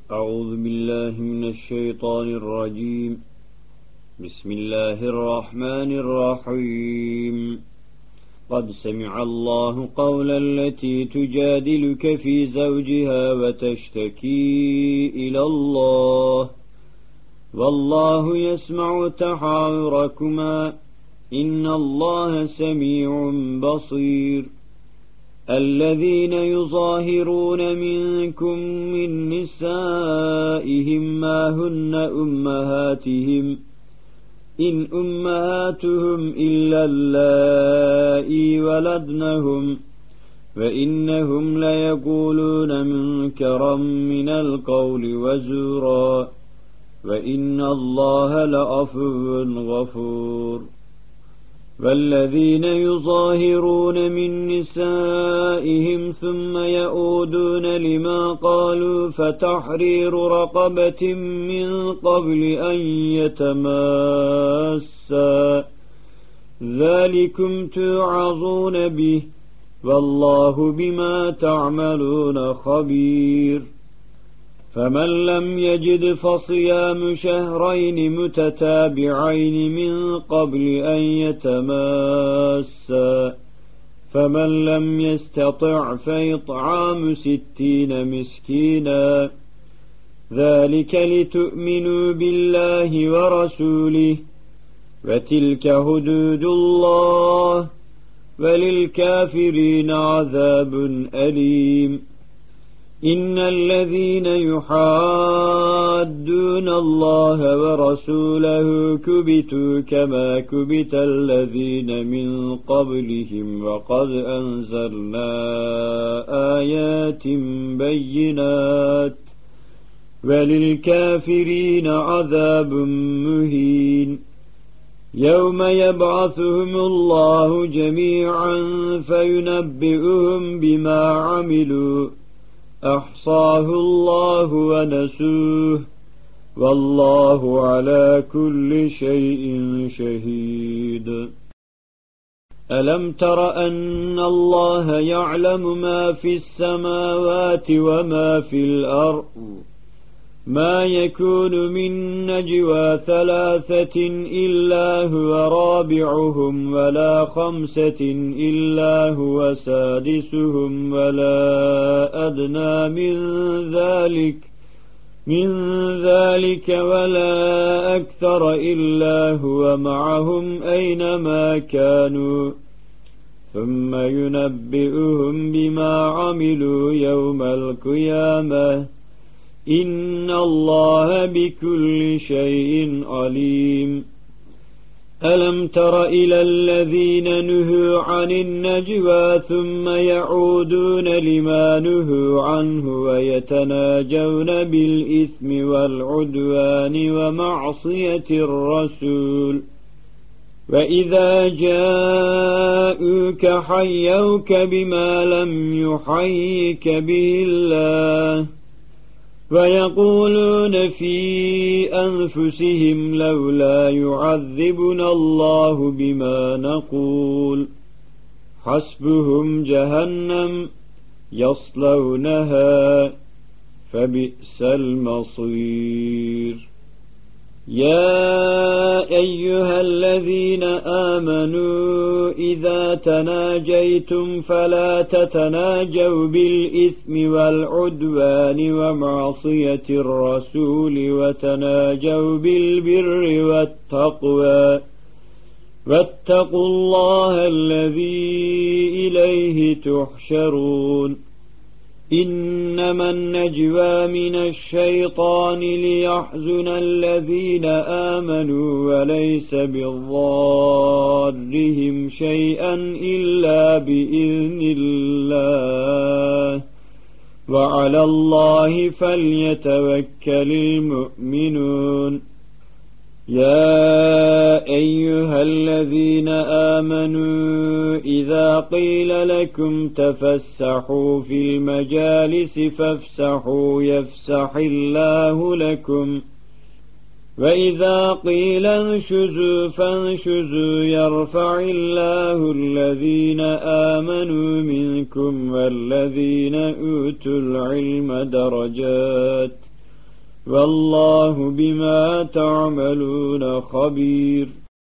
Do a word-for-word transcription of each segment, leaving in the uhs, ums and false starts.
أعوذ بالله من الشيطان الرجيم. بسم الله الرحمن الرحيم. قد سمع الله قول التي تجادلك في زوجها وتشتكي إلى الله والله يسمع تحاوركما إن الله سميع بصير. الذين يظاهرون منكم من نسائهم ما هن أمهاتهم إن أمهاتهم إلا اللائي ولدنهم وإنهم ليقولون منكرا من القول وزورا وإن الله لعفو غفور. والذين يظاهرون من نسائهم ثم يعودون لما قالوا فتحرير رقبة من قبل أن يتماسا ذلكم توعظون به والله بما تعملون خبير. فمن لم يجد فصيام شهرين متتابعين من قبل أن يتماسا فمن لم يستطع فإطعام ستين مسكينا ذلك لتؤمنوا بالله ورسوله وتلك حدود الله وللكافرين عذاب أليم. إن الذين يحادون الله ورسوله كبتوا كما كبت الذين من قبلهم وقد أنزلنا آيات بينات وللكافرين عذاب مهين. يوم يبعثهم الله جميعا فينبئهم بما عملوا أحصاه الله ونسوه والله على كل شيء شهيد. ألم تر أن الله يعلم ما في السماوات وما في الأرض ما يكون من نجوى ثلاثة إلا هو رابعهم ولا خمسة إلا هو سادسهم ولا أدنى من ذلك من ذلك ولا أكثر إلا هو معهم أينما كانوا ثم ينبئهم بما عملوا يوم القيامة إن الله بكل شيء عليم. ألم تر إلى الذين نهوا عن النجوى ثم يعودون لما نهوا عنه ويتناجون بالإثم والعدوان ومعصية الرسول وإذا جاءوك حيوك بما لم يحيك به الله ويقولون في أنفسهم لولا يعذبنا الله بما نقول حسبهم جهنم يصلونها فبئس المصير. يا أيها الذين آمنوا إذا تناجيتم فلا تتناجوا بالإثم والعدوان ومعصية الرسول وتناجوا بالبر والتقوى واتقوا الله الذي إليه تحشرون. إنما النجوى من الشيطان ليحزن الذين آمنوا وليس بضارهم شيئا إلا بإذن الله وعلى الله فليتوكل المؤمنون. يا أيها الذين آمنوا إذا قيل لكم تفسحوا في المجالس فافسحوا يفسح الله لكم وإذا قيل انشزوا فانشزوا يرفع الله الذين آمنوا منكم والذين أوتوا العلم درجات والله بما تعملون خبير.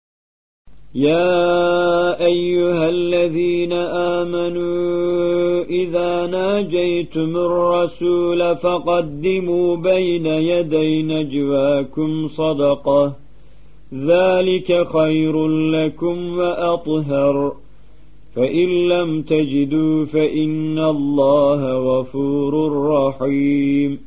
يا أيها الذين آمنوا إذا ناجيتم الرسول فقدموا بين يدي نجواكم صدقة ذلك خير لكم وأطهر فإن لم تجدوا فإن الله غفور رحيم.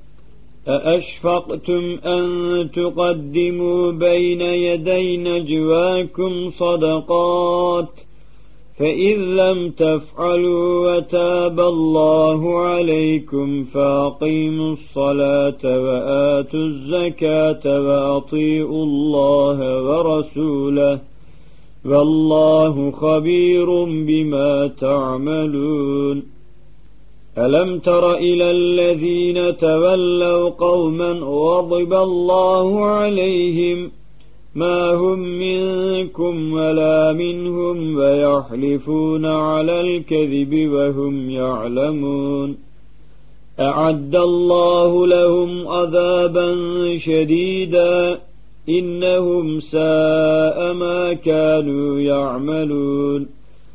أأشفقتم أن تقدموا بين يدي نجواكم صدقات فإذ لم تفعلوا وتاب الله عليكم فأقيموا الصلاة وآتوا الزكاة وأطيعوا الله ورسوله والله خبير بما تعملون. ألم تر إلى الذين تولوا قوما غضب الله عليهم ما هم منكم ولا منهم ويحلفون على الكذب وهم يعلمون أعد الله لهم عذابا شديدا إنهم ساء ما كانوا يعملون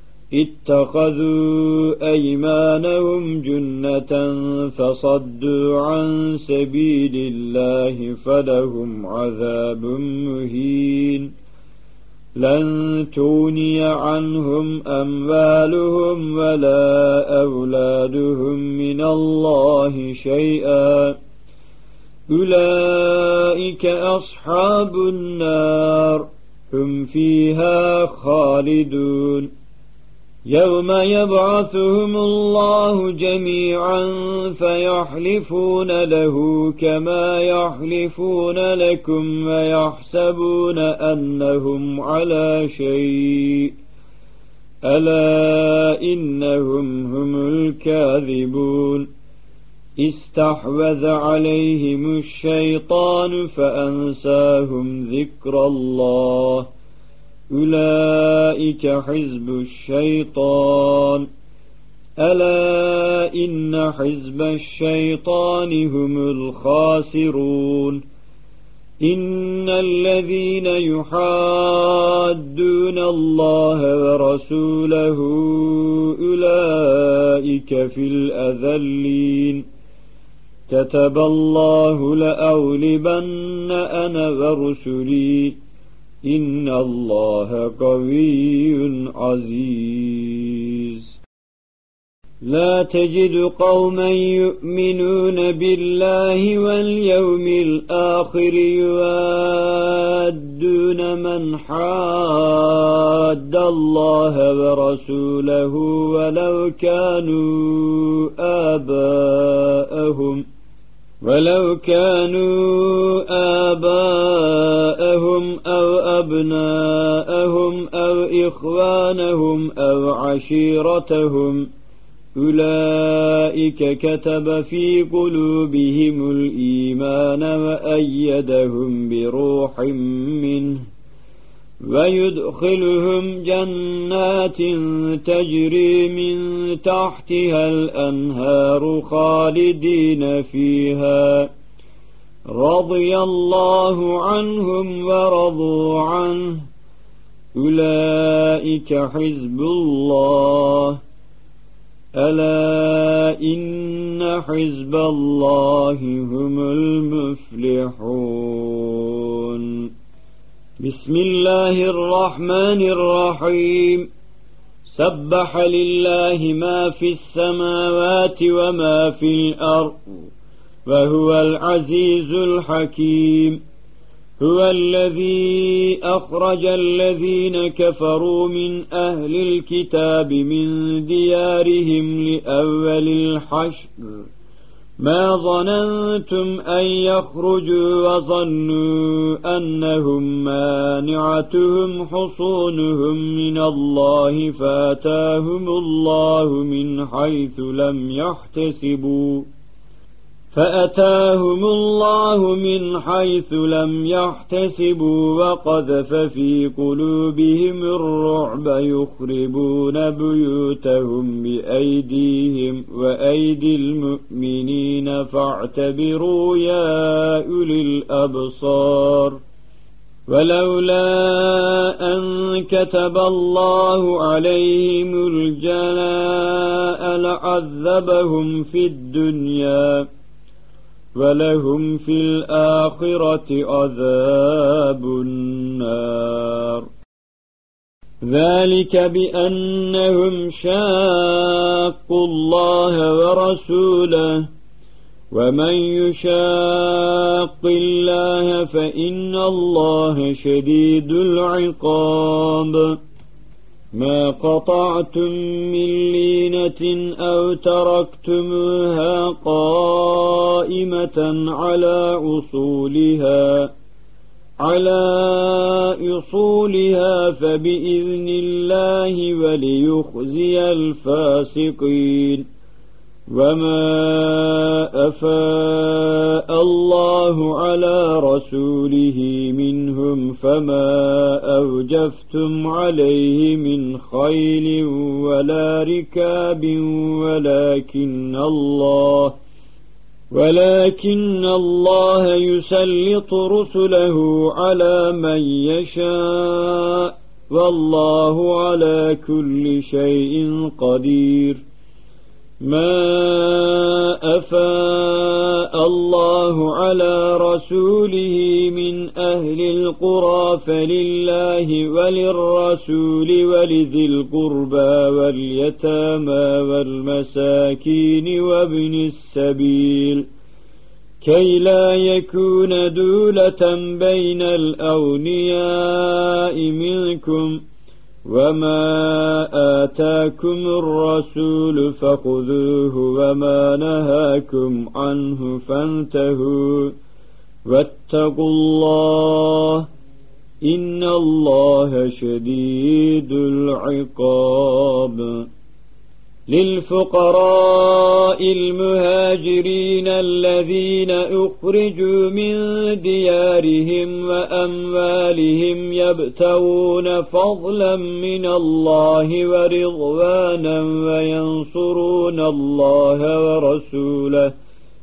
اتخذوا أيمانهم جنة فصدوا عن سبيل الله فلهم عذاب مهين لن تغني عنهم أموالهم ولا أولادهم من الله شيئا أولئك أصحاب النار هم فيها خالدون. يوم يبعثهم الله جميعا فيحلفون له كما يحلفون لكم ويحسبون أنهم على شيء ألا إنهم هم الكاذبون. استحوذ عليهم الشيطان فأنساهم ذكر الله أولئك حزب الشيطان ألا إن حزب الشيطان هم الخاسرون. إن الذين يحادون الله ورسوله أولئك في الأذلين كتب الله لأغلبن أنا ورسلي إن الله قوي عزيز. لا تجد قوما يؤمنون بالله واليوم الآخر يوادون من حاد الله ورسوله ولو كانوا آباءهم ولو كانوا آباءهم أو أبناءهم أو إخوانهم أو عشيرتهم أولئك كتب في قلوبهم الإيمان وأيدهم بروح منه ويدخلهم جنات تجري من تحتها الأنهار خالدين فيها رضي الله عنهم ورضوا عنه أولئك حزب الله ألا إن حزب الله هم المفلحون. بسم الله الرحمن الرحيم. سبح لله ما في السماوات وما في الأرض وهو العزيز الحكيم. هو الذي أخرج الذين كفروا من أهل الكتاب من ديارهم لأول الحشر ما ظننتم أن يخرجوا وظنوا أنهم مانعتهم حصونهم من الله فآتاهم الله من حيث لم يحتسبوا فأتاهم الله من حيث لم يحتسبوا وقذف في قلوبهم الرعب يخربون بيوتهم بأيديهم وأيدي المؤمنين فاعتبروا يا أولي الأبصار ولولا أن كتب الله عليهم الجلاء لعذبهم في الدنيا ولهم في الآخرة عذاب النار ذلك بأنهم شاقوا الله ورسوله ومن يشاق الله فإن الله شديد العقاب ما قطعتم من لينة أو تركتموها قائمة على أصولها على أصولها فبإذن الله وليخزي الفاسقين وما أفاء الله على رسوله منهم فما أوجفتم عليه من خيل ولا ركاب ولكن الله ولكن الله يسلط رسله على من يشاء والله على كل شيء قدير ما أفاء الله على رسوله من أهل القرى فلله وللرسول ولذي القربى واليتامى والمساكين وابن السبيل كي لا يكون دولة بين الأغنياء منكم وما آتاكم الرسول فخذوه وما نهاكم عنه فانتهوا واتقوا الله إن الله شديد العقاب للفقراء المهاجرين الذين أخرجوا من ديارهم وأموالهم يبتغون فضلا من الله ورضوانا وينصرون الله ورسوله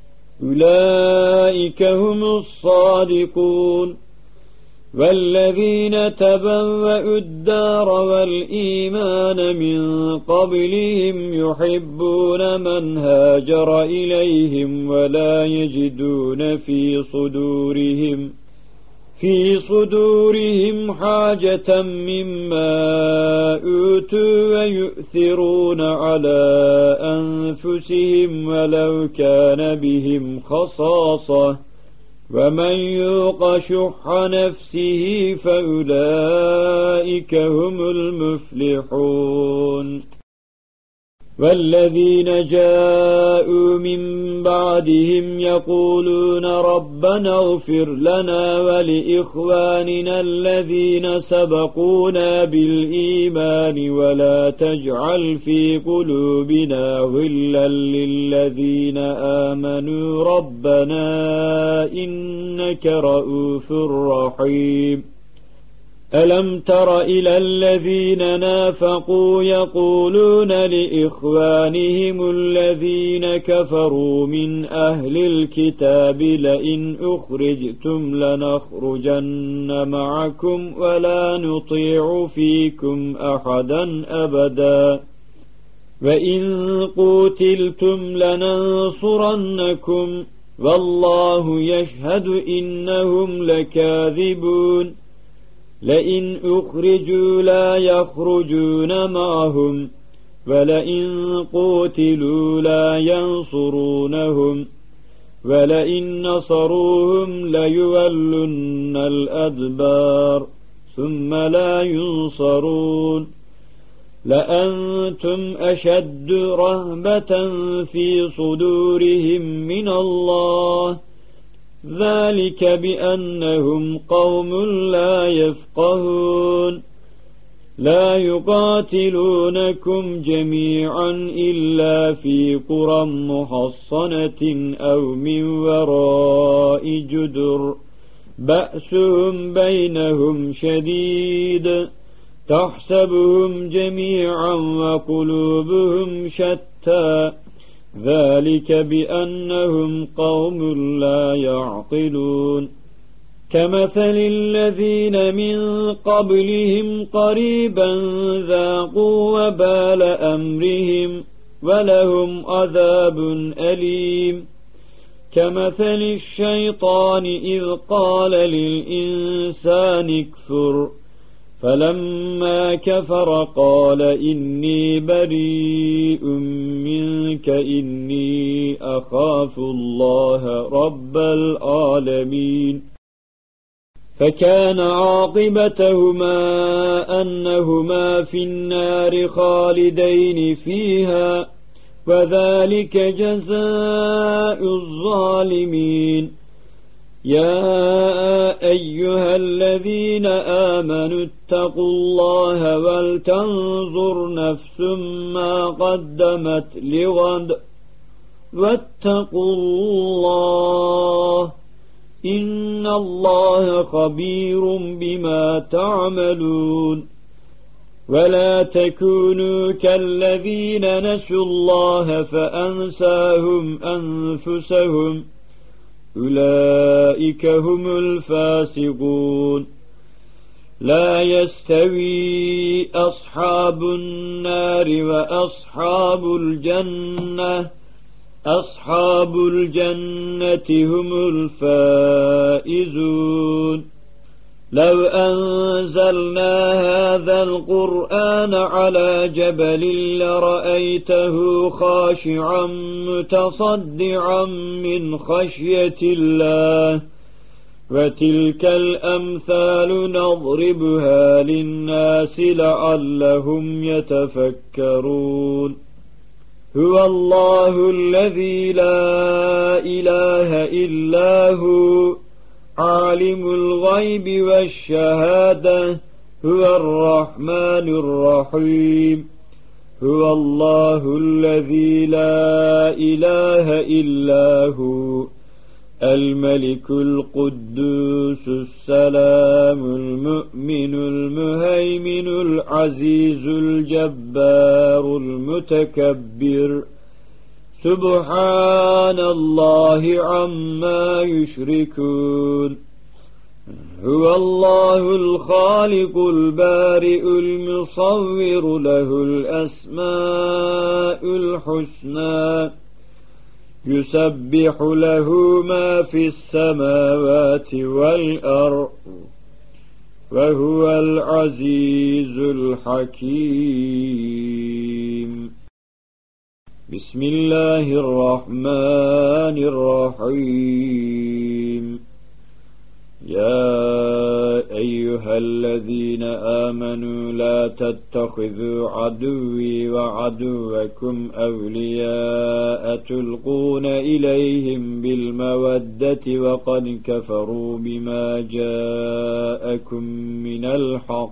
أولئك هم الصادقون والذين تبوأوا الدار والإيمان من قبلهم يحبون من هاجر إليهم ولا يجدون في صدورهم في صدورهم حاجة مما أوتوا ويؤثرون على أنفسهم ولو كان بهم خصاصة ومن يوق شح نفسه فأولئك هم المفلحون والذين جاءوا من بعدهم يقولون ربنا اغفر لنا ولإخواننا الذين سبقونا بالإيمان ولا تجعل في قلوبنا غلا للذين آمنوا ربنا إنك رؤوف رحيم ألم تر إلى الذين نافقوا يقولون لإخوانهم الذين كفروا من أهل الكتاب لئن أخرجتم لنخرجن معكم ولا نطيع فيكم أحدا أبدا وإن قوتلتم لننصرنكم والله يشهد إنهم لكاذبون لئن أخرجوا لا يخرجون معهم ولئن قوتلوا لا ينصرونهم ولئن نصروهم ليولن الأدبار ثم لا ينصرون لأنتم أشد رهبة في صدورهم من الله ذلك بأنهم قوم لا يفقهون لا يقاتلونكم جميعا إلا في قرى محصنة أو من وراء جدر بأسهم بينهم شديد تحسبهم جميعا وقلوبهم شتى ذلك بأنهم قوم لا يعقلون كمثل الذين من قبلهم قريبا ذاقوا وبال أمرهم ولهم عذاب أليم كمثل الشيطان إذ قال للإنسان اكفر فلما كفر قال إني بريء منك إني أخاف الله رب العالمين فكان عاقبتهما أنهما في النار خالدين فيها وذلك جزاء الظالمين يا أيها الذين آمنوا اتقوا الله ولتنظر نفس ما قدمت لغد واتقوا الله إن الله خبير بما تعملون ولا تكونوا كالذين نسوا الله فأنساهم أنفسهم أولئك هم الفاسقون لا يستوي أصحاب النار وأصحاب الجنة أصحاب الجنة هم الفائزون لو أنزلنا هذا القرآن على جبل لرأيته خاشعا متصدعا من خشية الله وتلك الأمثال نضربها للناس لعلهم يتفكرون هو الله الذي لا إله إلا هو عالم الغيب والشهادة هو الرحمن الرحيم هو الله الذي لا إله إلا هو الملك القدوس السلام المؤمن المهيمن العزيز الجبار المتكبر سبحان الله عما يشركون هو الله الخالق البارئ المصور له الأسماء الحسنى يسبح له ما في السماوات والأرض وهو العزيز الحكيم بسم الله الرحمن الرحيم يا أيها الذين آمنوا لا تتخذوا عدوي وعدوكم أولياء تلقون إليهم بالمودة وقد كفروا بما جاءكم من الحق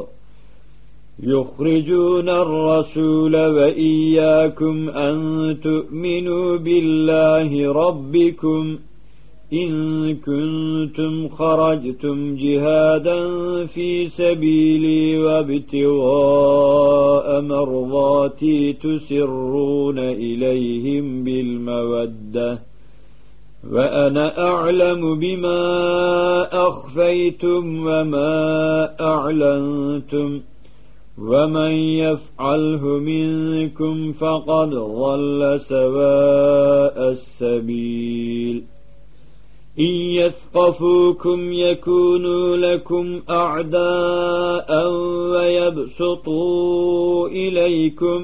يخرجون الرسول وإياكم أن تؤمنوا بالله ربكم إن كنتم خرجتم جهادا في سبيلي وابتغاء مرضاتي تسرون إليهم بالمودة وأنا أعلم بما أخفيتم وما أعلنتم ومن يفعله منكم فقد ضل سواء السبيل إن يثقفوكم يكونوا لكم أعداء ويبسطوا إليكم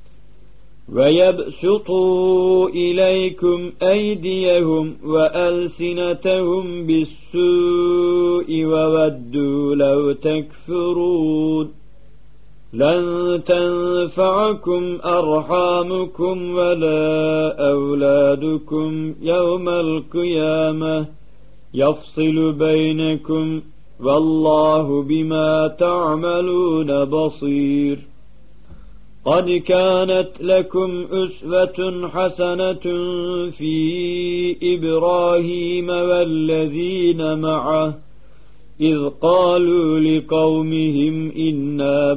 ويبسطوا إليكم أيديهم وألسنتهم بالسوء وودوا لو تكفرون لن تنفعكم أرحامكم ولا أولادكم يوم القيامة يفصل بينكم والله بما تعملون بصير. قد كانت لكم أسوة حسنة في إبراهيم والذين معه إذ قالوا لقومهم إنا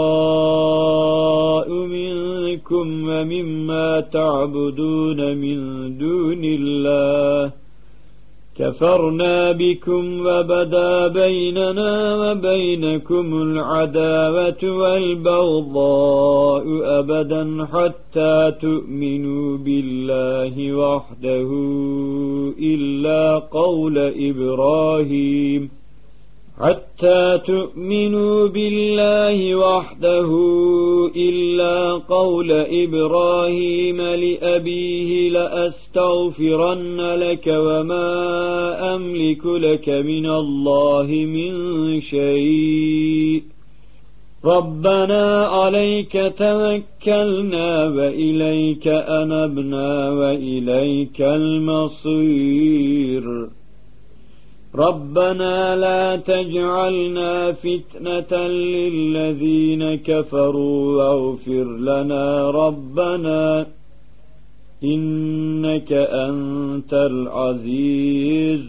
براء منكم ومما تعبدون من دون الله كفرنا بكم وبدا بيننا وبينكم العداوة والبغضاء أبدا حتى تؤمنوا بالله وحده إلا قول إبراهيم حتى تؤمنوا بالله وحده إلا قول إبراهيم لأبيه لأستغفرن لك وما أملك لك من الله من شيء ربنا عليك توكلنا وإليك أنبنا وإليك المصير ربنا لا تجعلنا فتنة للذين كفروا واغفر لنا ربنا إنك أنت العزيز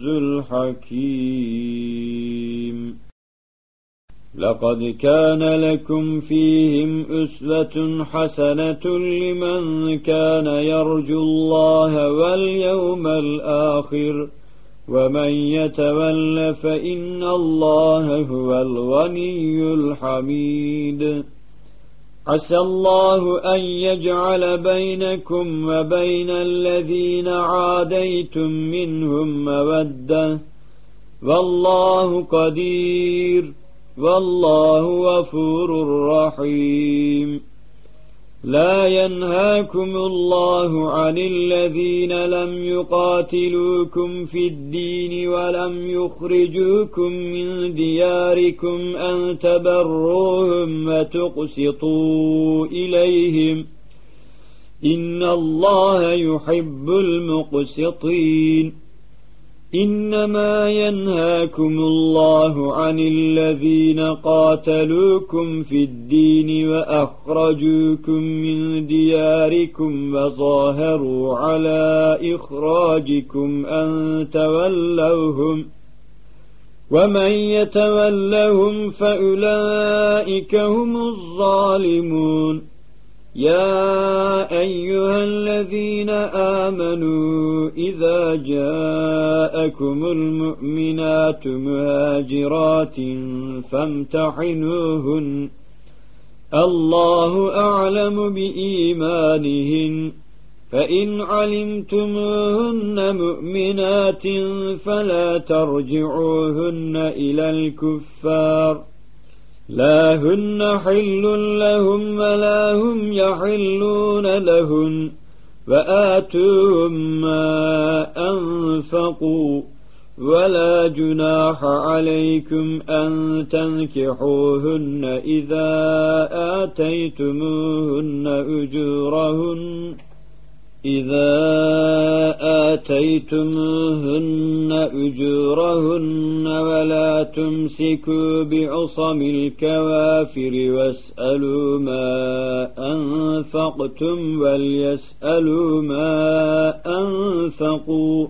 الحكيم. لقد كان لكم فيهم أسوة حسنة لمن كان يرجو الله واليوم الآخر ومن يتول فإن الله هو الغني الحميد. عسى الله أن يجعل بينكم وبين الذين عاديتم منهم مودة والله قدير والله غفور رحيم. لا ينهاكم الله عن الذين لم يقاتلوكم في الدين ولم يخرجوكم من دياركم أن تبروهم وتقسطوا إليهم إن الله يحب المقسطين. إنما ينهاكم الله عن الذين قاتلوكم في الدين وأخرجوكم من دياركم وظاهروا على إخراجكم أن تولوهم ومن يتولهم فأولئك هم الظالمون. يا أيها الذين آمنوا إذا جاءكم المؤمنات مهاجرات فامتحنوهن الله أعلم بإيمانهن فإن علمتموهن مؤمنات فلا ترجعوهن إلى الكفار لا هن حل لهم ولا هم يحلون لهن وآتوهم ما أنفقوا ولا جناح عليكم أن تنكحوهن إذا آتيتموهن أجورهن إذا آتيتموهن أجورهن ولا تمسكوا بعصم الكوافر واسألوا ما أنفقتم وليسألوا ما أنفقوا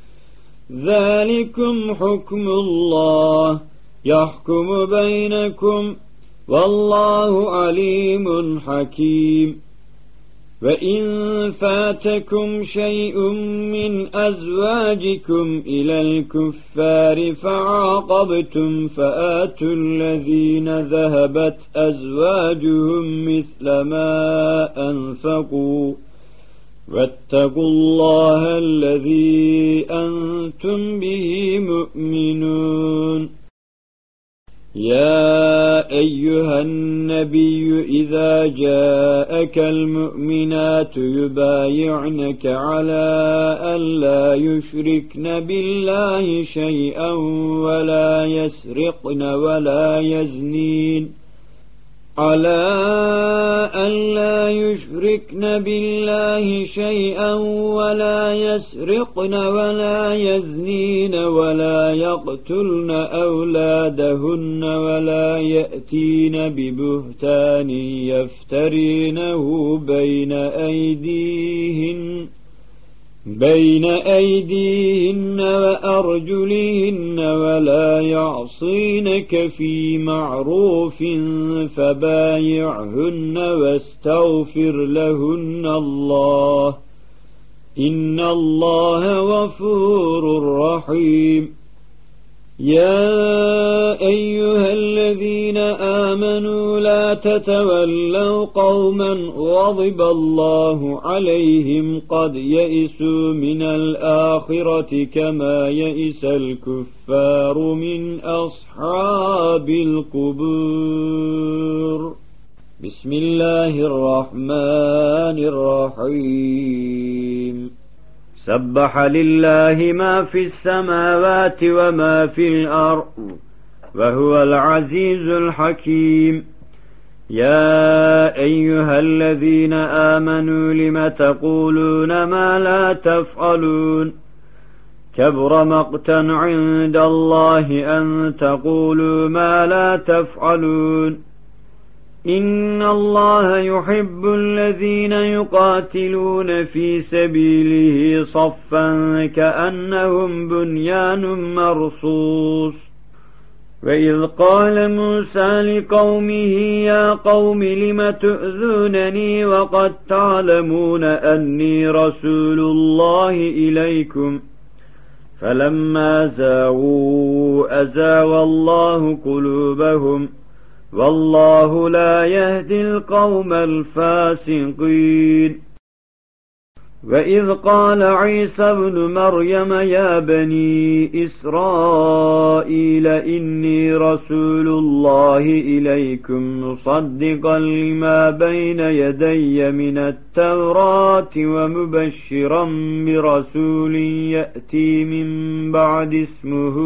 ذلكم حكم الله يحكم بينكم والله عليم حكيم. وإن فاتكم شيء من أزواجكم إلى الكفار فعاقبتم فآتوا الذين ذهبت أزواجهم مثل ما أنفقوا واتقوا الله الذي أنتم به مؤمنون. يا أيها النبي إذا جاءك المؤمنات يبايعنك على أن لا يشركن بالله شيئا ولا يسرقن ولا يزنين على ألا يشركن بالله شيئا ولا يسرقن ولا يزنين ولا يقتلن أولادهن ولا يأتين ببهتان يفترينه بين أيديهن بين أيديهن وأرجلهن ولا يعصينك في معروف فبايعهن واستغفر لهن الله إن الله غفور رحيم. يا أيها الذين آمنوا لا تتولوا قوما غضب الله عليهم قد يئسوا من الآخرة كما يئس الكفار من أصحاب القبور. بسم الله الرحمن الرحيم. سبح لله ما في السماوات وما في الأرض وهو العزيز الحكيم. يا أيها الذين آمنوا لم تقولون ما لا تفعلون كبر مقتا عند الله أن تقولوا ما لا تفعلون. إن الله يحب الذين يقاتلون في سبيله صفا كأنهم بنيان مرصوص. وإذ قال موسى لقومه يا قوم لم تؤذونني وقد تعلمون أني رسول الله إليكم فلما زاغوا أزاغ الله قلوبهم والله لا يهدي القوم الفاسقين. وإذ قال عيسى ابن مريم يا بني إسرائيل إني رسول الله إليكم مصدقا لما بين يدي من التوراة ومبشرا برسول يأتي من بعد اسمه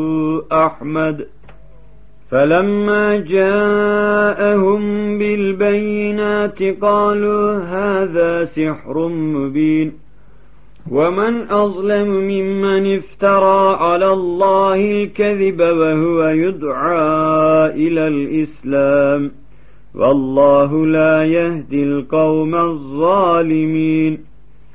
أحمد. فلما جاءهم بالبينات قالوا هذا سحر مبين ومن أظلم ممن افترى على الله الكذب وهو يدعى إلى الإسلام والله لا يهدي القوم الظالمين.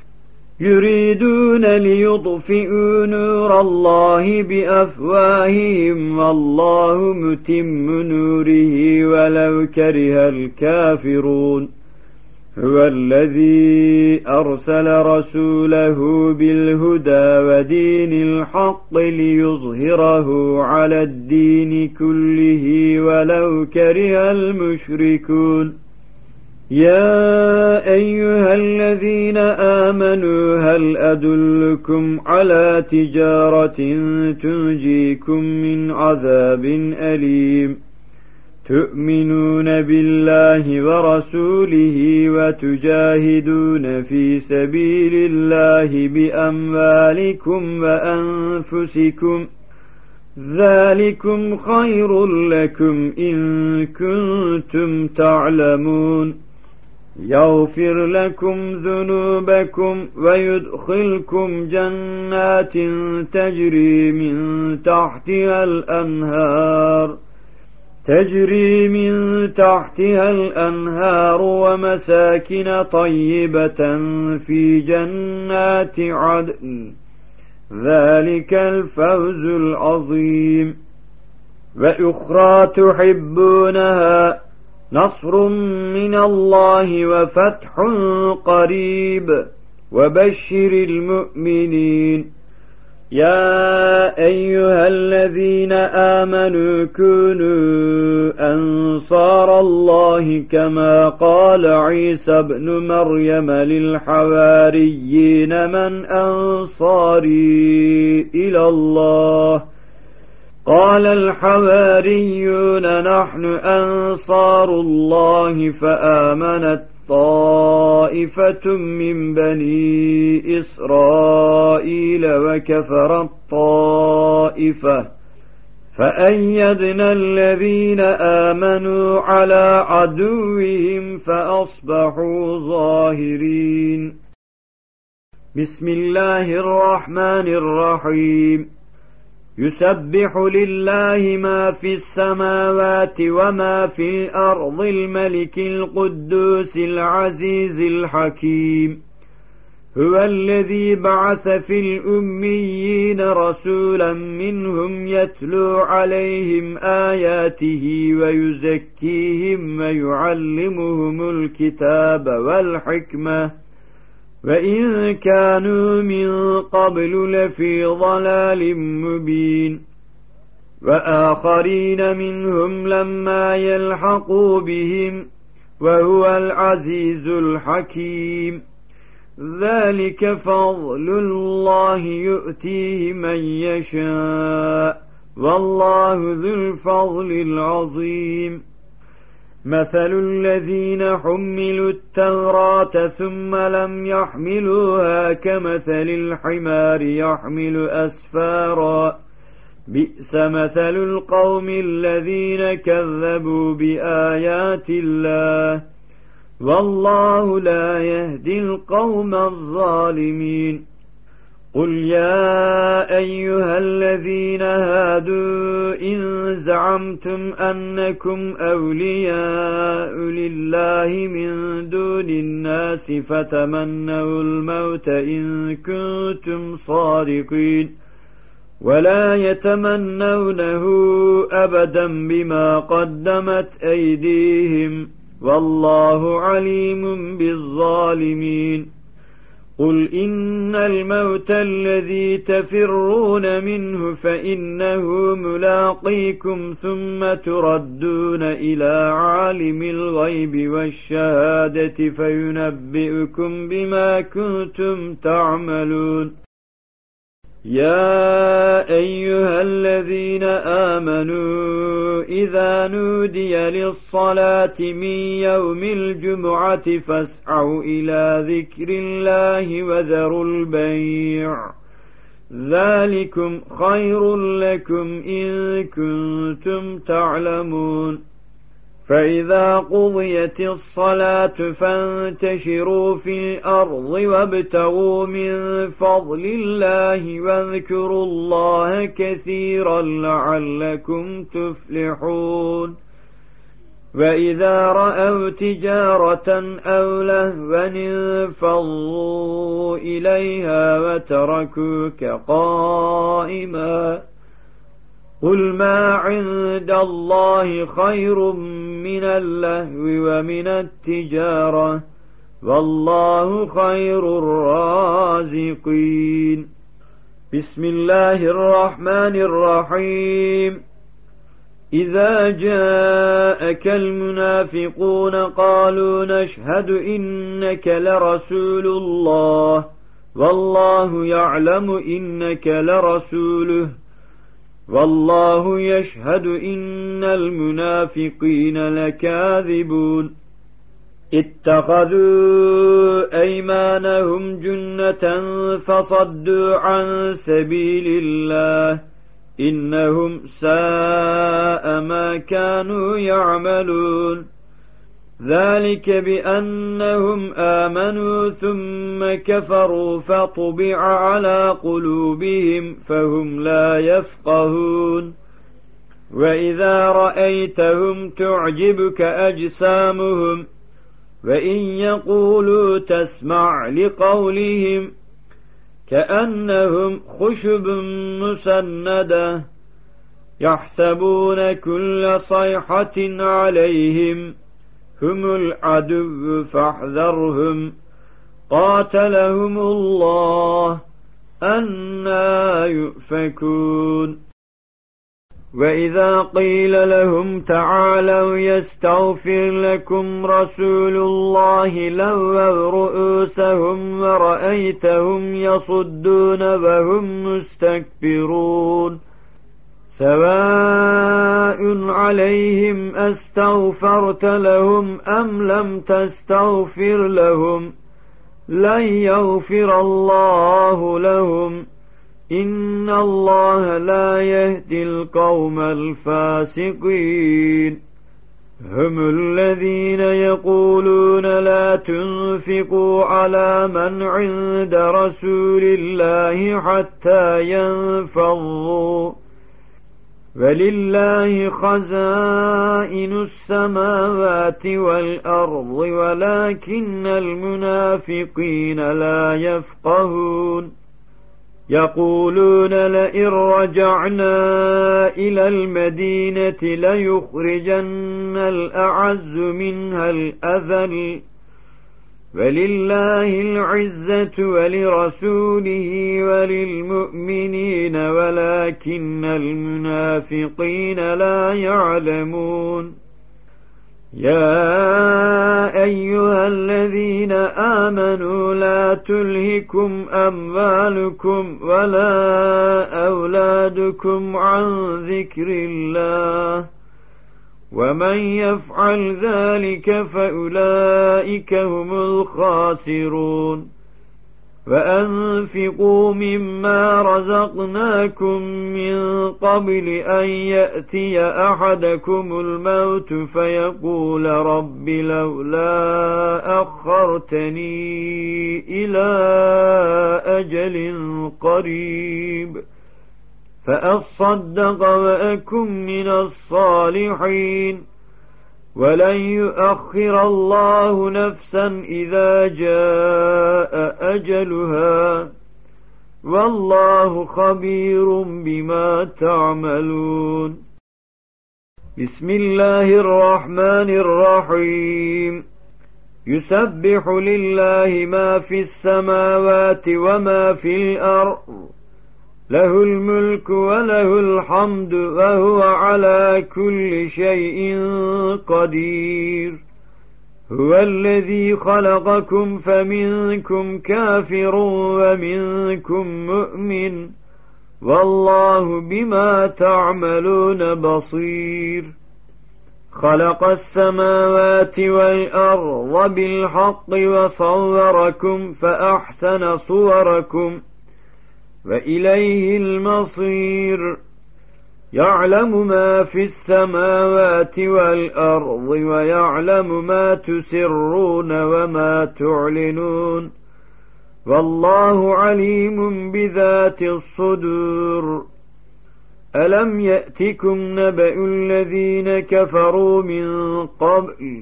يريدون ليطفئوا نور الله بأفواههم والله متم نوره ولو كره الكافرون. هو الذي أرسل رسوله بالهدى ودين الحق ليظهره على الدين كله ولو كره المشركون. يا أيها الذين آمنوا هل أدلكم على تجارة تنجيكم من عذاب أليم تؤمنون بالله ورسوله وتجاهدون في سبيل الله بأموالكم وأنفسكم ذلكم خير لكم إن كنتم تعلمون. يغفر لكم ذنوبكم ويدخلكم جنات تجري من تحتها الأنهار تجري من تحتها الأنهار ومساكن طيبة في جنات عدن ذلك الفوز العظيم. وأخرى تحبونها نصر من الله وفتح قريب وبشر المؤمنين. يا أيها الذين آمنوا كونوا أنصار الله كما قال عيسى ابن مريم للحواريين من أنصاري إلى الله قال الحواريون نحن أنصار الله فآمنت طائفة من بني إسرائيل وكفرت طائفة فأيدنا الذين آمنوا على عدوهم فأصبحوا ظاهرين. بسم الله الرحمن الرحيم. يسبح لله ما في السماوات وما في الأرض الملك القدوس العزيز الحكيم. هو الذي بعث في الأميين رسولا منهم يتلو عليهم آياته ويزكيهم ويعلمهم الكتاب والحكمة وإن كانوا من قبل لفي ضلال مبين. وآخرين منهم لما يلحقوا بهم وهو العزيز الحكيم. ذلك فضل الله يؤتيه من يشاء والله ذو الفضل العظيم. مثل الذين حملوا التوراة ثم لم يحملوها كمثل الحمار يحمل أسفارا بئس مثل القوم الذين كذبوا بآيات الله والله لا يهدي القوم الظالمين. قل يا أيها الذين هادوا إن زعمتم أنكم أولياء لله من دون الناس فتمنوا الموت إن كنتم صادقين ولا يتمنونه أبدا بما قدمت أيديهم والله عليم بالظالمين. قل إن الموت الذي تفرون منه فإنه ملاقيكم ثم تردون إلى عالم الغيب والشهادة فينبئكم بما كنتم تعملون. يا أيها الذين آمنوا إذا نودي للصلاة من يوم الجمعة فاسعوا إلى ذكر الله وذروا البيع ذلكم خير لكم إن كنتم تعلمون. فإذا قضيت الصلاة فانتشروا في الأرض وابتغوا من فضل الله واذكروا الله كثيرا لعلكم تفلحون. وإذا رأوا تجارة أو لهوا انفضوا إليها وتركوك قائما قل ما عند الله خير من اللهو ومن التجارة والله خير الرازقين. بسم الله الرحمن الرحيم. إذا جاءك المنافقون قالوا نشهد إنك لرسول الله والله يعلم إنك لرسوله والله يشهد إن المنافقين لكاذبون. اتخذوا أيمانهم جنة فصدوا عن سبيل الله إنهم ساء ما كانوا يعملون. ذلك بأنهم آمنوا ثم كفروا فطبع على قلوبهم فهم لا يفقهون. وإذا رأيتهم تعجبك أجسامهم وإن يقولوا تسمع لقولهم كأنهم خشب مسندة يحسبون كل صيحة عليهم هم العدو فاحذرهم قاتلهم الله أنى يؤفكون. وإذا قيل لهم تعالوا يستغفر لكم رسول الله لووا رؤوسهم ورأيتهم يصدون وهم مستكبرون. سواء عليهم أستغفرت لهم أم لم تستغفر لهم لن يغفر الله لهم إن الله لا يهدي القوم الفاسقين هم الذين يقولون لا تنفقوا على من عند رسول الله حتى ينفضوا ولله خزائن السماوات والأرض ولكن المنافقين لا يفقهون يقولون لئن رجعنا إلى المدينة ليخرجن الأعز منها الأذل ولله العزة ولرسوله وللمؤمنين ولكن المنافقين لا يعلمون يا أيها الذين آمنوا لا تلهكم أموالكم ولا أولادكم عن ذكر الله ومن يفعل ذلك فأولئك هم الخاسرون وأنفقوا مما رزقناكم من قبل أن يأتي أحدكم الموت فيقول رب لولا أخرتني إلى أجل قريب فأصدق وأكن من الصالحين ولن يؤخر الله نفسا إذا جاء أجلها والله خبير بما تعملون بسم الله الرحمن الرحيم يسبح لله ما في السماوات وما في الأرض له الملك وله الحمد وهو على كل شيء قدير هو الذي خلقكم فمنكم كافر ومنكم مؤمن والله بما تعملون بصير خلق السماوات والأرض بالحق وصوركم فأحسن صوركم وإليه المصير يعلم ما في السماوات والأرض ويعلم ما تسرون وما تعلنون والله عليم بذات الصدور ألم يأتكم نبأ الذين كفروا من قبل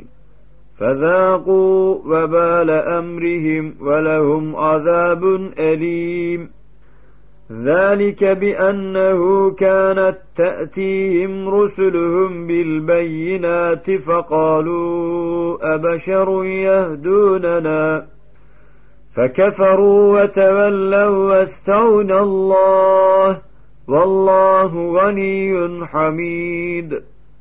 فذاقوا وبال أمرهم ولهم عذاب أليم ذلك بأنه كانت تأتيهم رسلهم بالبينات فقالوا أبشر يهدوننا فكفروا وتولوا واستغنى الله والله غني حميد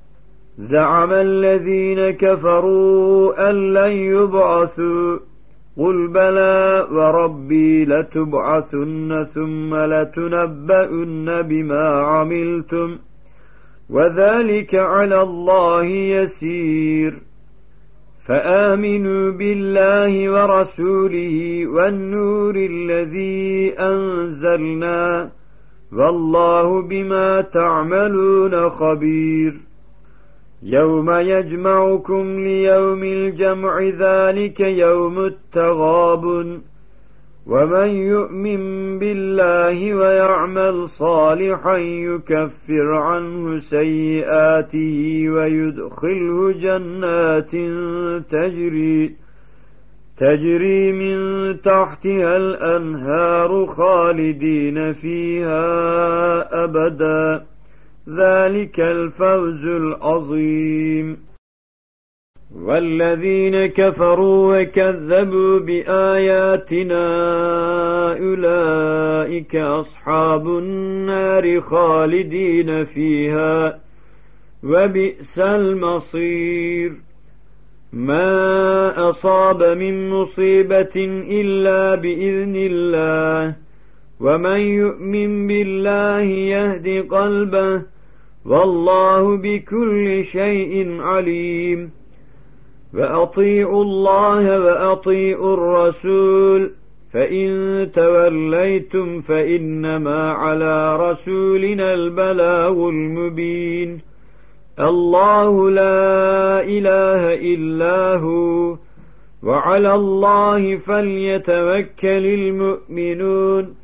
زعم الذين كفروا أن لن يبعثوا قل بلى وربي لتبعثن ثم لتنبؤن بما عملتم وذلك على الله يسير فآمنوا بالله ورسوله والنور الذي أنزلنا والله بما تعملون خبير يوم يجمعكم ليوم الجمع ذلك يوم التغابن ومن يؤمن بالله ويعمل صالحا يكفر عنه سيئاته ويدخله جنات تجري تجري من تحتها الأنهار خالدين فيها أبدا ذلك الفوز العظيم والذين كفروا وكذبوا بآياتنا أولئك أصحاب النار خالدين فيها وبئس المصير ما أصاب من مصيبة إلا بإذن الله ومن يؤمن بالله يهد قلبه والله بكل شيء عليم وأطيعوا الله وأطيعوا الرسول فإن توليتم فإنما على رسولنا البلاغ المبين. الله لا إله إلا هو وعلى الله فليتوكل المؤمنون.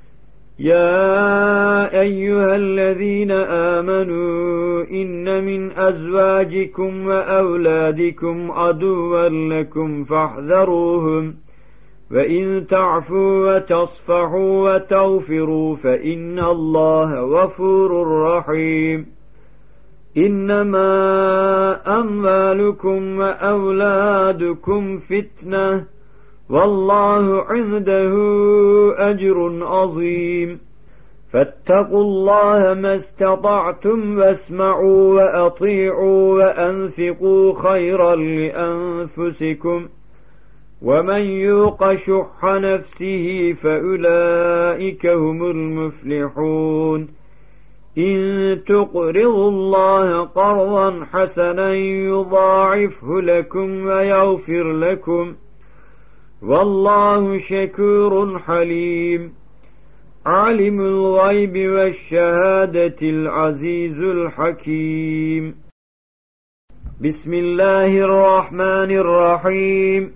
يا أيها الذين آمنوا إن من أزواجكم وأولادكم عدوا لكم فاحذروهم، وإن تعفوا وتصفحوا وتغفروا فإن الله غفور رحيم. إنما أموالكم وأولادكم فتنة والله عنده أجر عظيم. فاتقوا الله ما استطعتم واسمعوا وأطيعوا وأنفقوا خيرا لأنفسكم، ومن يوق شح نفسه فأولئك هم المفلحون. إن تقرضوا الله قرضا حسنا يضاعفه لكم ويغفر لكم، والله شكور حليم. عالم الغيب والشهادة العزيز الحكيم. بسم الله الرحمن الرحيم.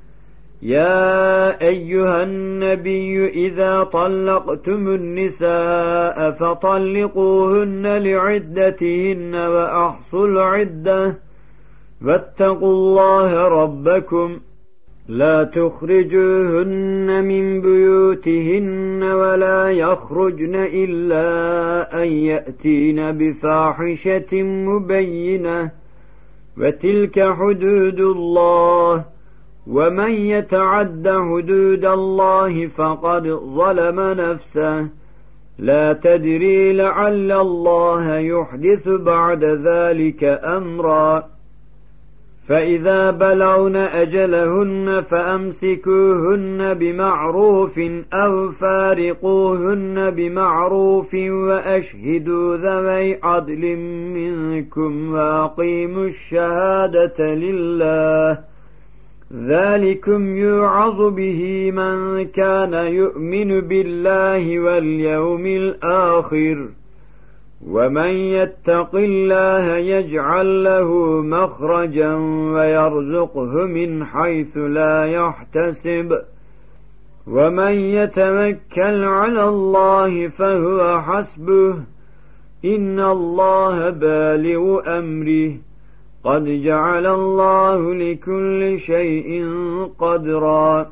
يا أيها النبي إذا طلقتم النساء فطلقوهن لعدتهن وأحصوا العدة، واتقوا الله ربكم لا تخرجوهن من بيوتهن ولا يخرجن إلا أن يأتين بفاحشة مبينة، وتلك حدود الله، ومن يتعد حدود الله فقد ظلم نفسه. لا تدري لعل الله يحدث بعد ذلك أمرا. فإذا بلغن أجلهن فأمسكوهن بمعروف أو فارقوهن بمعروف وأشهدوا ذوي عدل منكم وأقيموا الشهادة لله، ذلكم يوعظ به من كان يؤمن بالله واليوم الآخر، ومن يتق الله يجعل له مخرجا ويرزقه من حيث لا يحتسب، ومن يتوكل على الله فهو حسبه، إن الله بالغ أمره، قد جعل الله لكل شيء قدرا.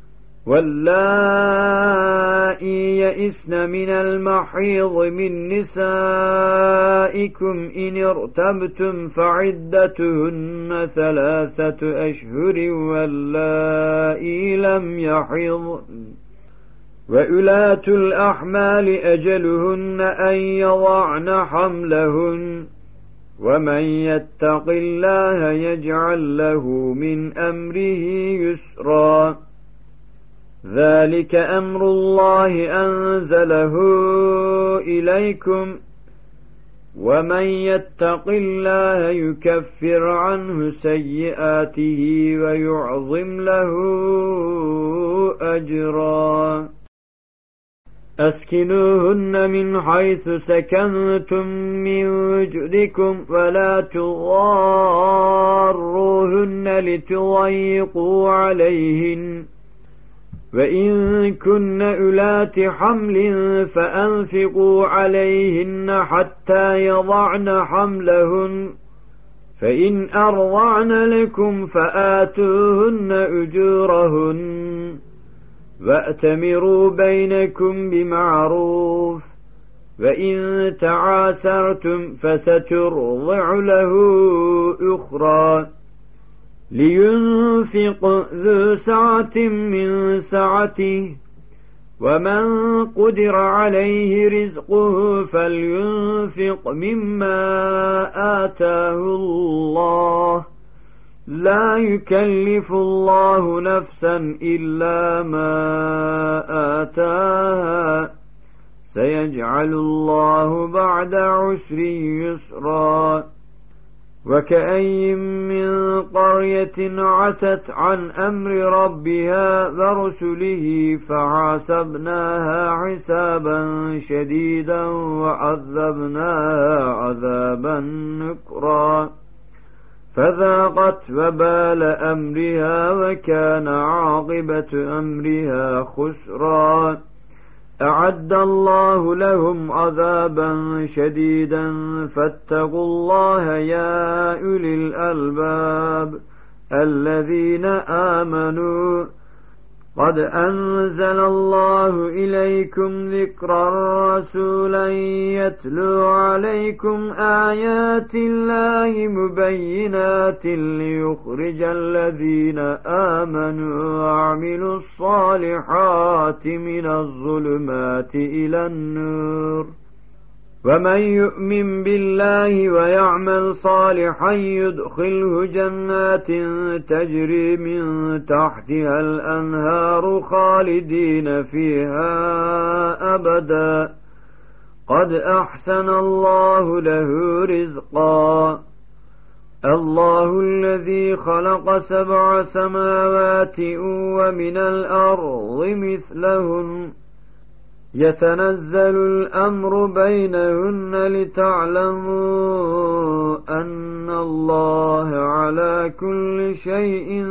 واللائي يئسن من المحيض من نسائكم إن ارتبتم فعدتهن ثلاثة أشهر واللائي لم يحضن، وأولاة الأحمال أجلهن أن يضعن حملهن، ومن يتق الله يجعل له من أمره يسرا. ذلك أمر الله أنزله إليكم، ومن يتق الله يكفر عنه سيئاته ويعظم له أجرا. أسكنوهن من حيث سكنتم من وجدكم ولا تضاروهن لتضيقوا عليهن، وإن كن أولات حمل فأنفقوا عليهن حتى يضعن حملهن، فإن أرضعن لكم فآتوهن أجورهن، وأتمروا بينكم بمعروف، وإن تعاسرتم فسترضع له أخرى. لينفق ذو سعة من سعته، ومن قدر عليه رزقه فلينفق مما آتاه الله، لا يكلف الله نفسا إلا ما آتاها، سيجعل الله بعد عسر يسرا. وكأي من قرية عتت عن أمر ربها ورسله فحاسبناها حسابا شديدا وعذبناها عذابا نكرا فذاقت وبال أمرها وكان عاقبة أمرها خسرا أعد الله لهم عذابا شديدا فاتقوا الله يا أولي الألباب الذين آمنوا قد أنزل الله إليكم ذكرا رسولا يتلو عليكم آيات الله مبينات ليخرج الذين آمنوا وعملوا الصالحات من الظلمات إلى النور ومن يؤمن بالله ويعمل صالحا يدخله جنات تجري من تحتها الأنهار خالدين فيها أبدا قد أحسن الله له رزقا الله الذي خلق سبع سماوات ومن الأرض مثلهن يتنزل الأمر بينهن لتعلموا أن الله على كل شيء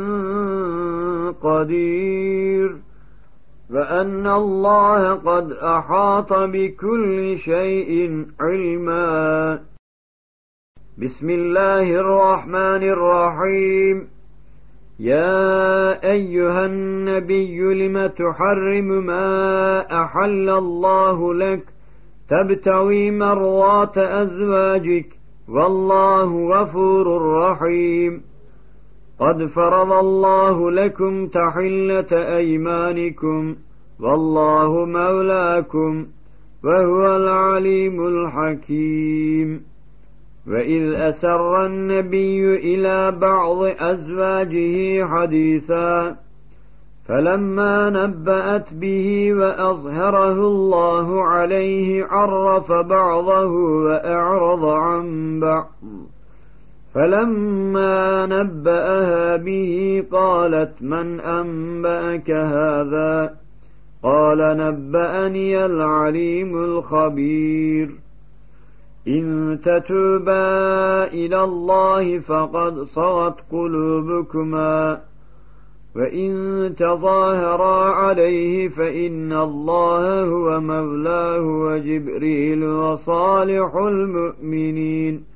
قدير وأن الله قد أحاط بكل شيء علما بسم الله الرحمن الرحيم يا أيها النبي لم تحرم ما أحل الله لك تبتغي مرضات أزواجك والله غفور رحيم قد فرض الله لكم تحلة أيمانكم والله مولاكم وهو العليم الحكيم وإذ أسر النبي إلى بعض أزواجه حديثا فلما نبأت به وأظهره الله عليه عرف بعضه وأعرض عن بعض فلما نبأها به قالت من أنبأك هذا قال نبأني العليم الخبير إن تتوبا إلى الله فقد صغت قلوبكما وإن تظاهرا عليه فإن الله هو مولاه وجبريل وصالح المؤمنين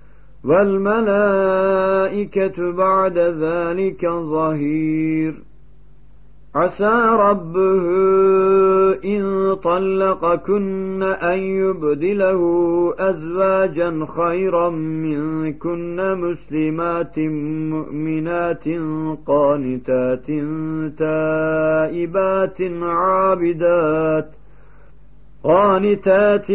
والملائكة بعد ذلك ظهير عسى ربه إن طلقكن أن يبدله أزواجا خيرا منكن مسلمات مؤمنات قانتات تائبات عابدات قانتات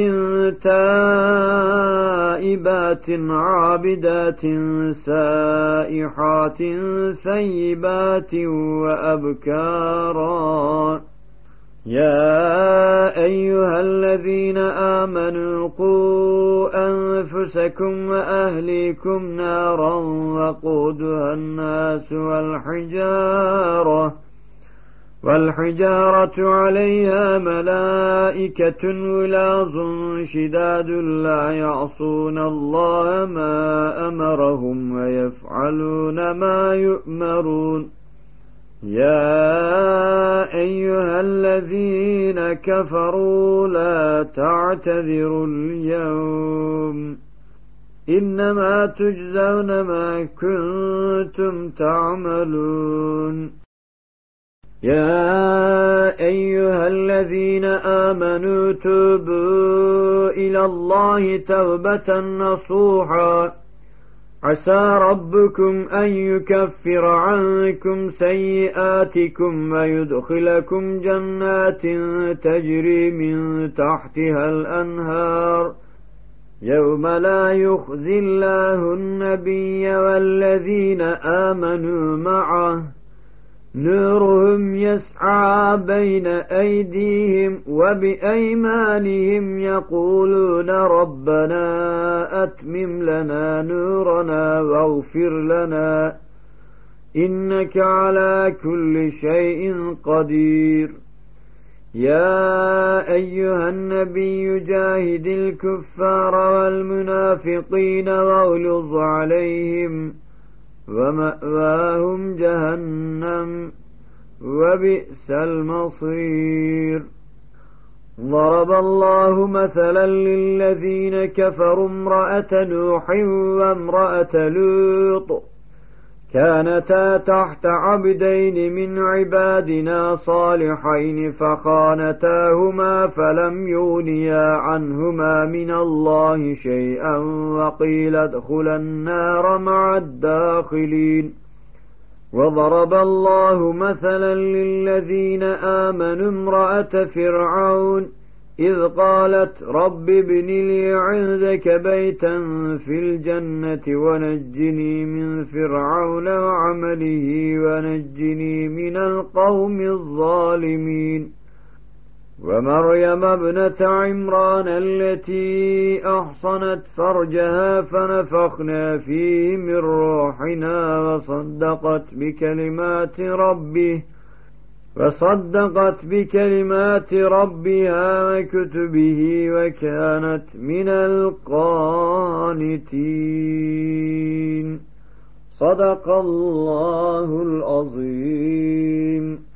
تائبات عابدات سائحات ثيبات وأبكارا يا أيها الذين آمنوا قوا أنفسكم وأهليكم نارا وقودها الناس والحجارة والحجارة عليها ملائكة غلاظ شداد لا يعصون الله ما أمرهم ويفعلون ما يؤمرون يا أيها الذين كفروا لا تعتذروا اليوم إنما تجزون ما كنتم تعملون يا أيها الذين آمنوا توبوا إلى الله توبة نصوحا عسى ربكم أن يكفر عنكم سيئاتكم ويدخلكم جنات تجري من تحتها الأنهار يوم لا يخزي الله النبي والذين آمنوا معه نورهم يسعى بين أيديهم وبأيمانهم يقولون ربنا أتمم لنا نورنا واغفر لنا إنك على كل شيء قدير. يا أيها النبي جاهد الكفار والمنافقين واغلظ عليهم ومأواهم جهنم وبئس المصير. ضرب الله مثلا للذين كفروا امرأة نوح وامرأة لوط كانتا تحت عبدين من عبادنا صالحين فخانتاهما فلم يغنيا عنهما من الله شيئا وقيل ادخلا النار مع الداخلين. وضرب الله مثلا للذين آمنوا امرأة فرعون إذ قالت رب ابن لي عندك بيتا في الجنة ونجني من فرعون وعمله ونجني من القوم الظالمين. ومريم ابنة عمران التي أحصنت فرجها فنفخنا فيه من روحنا وصدقت بكلمات ربه وصدقت بكلمات ربها وكتبه وكانت من القانتين. صدق الله العظيم.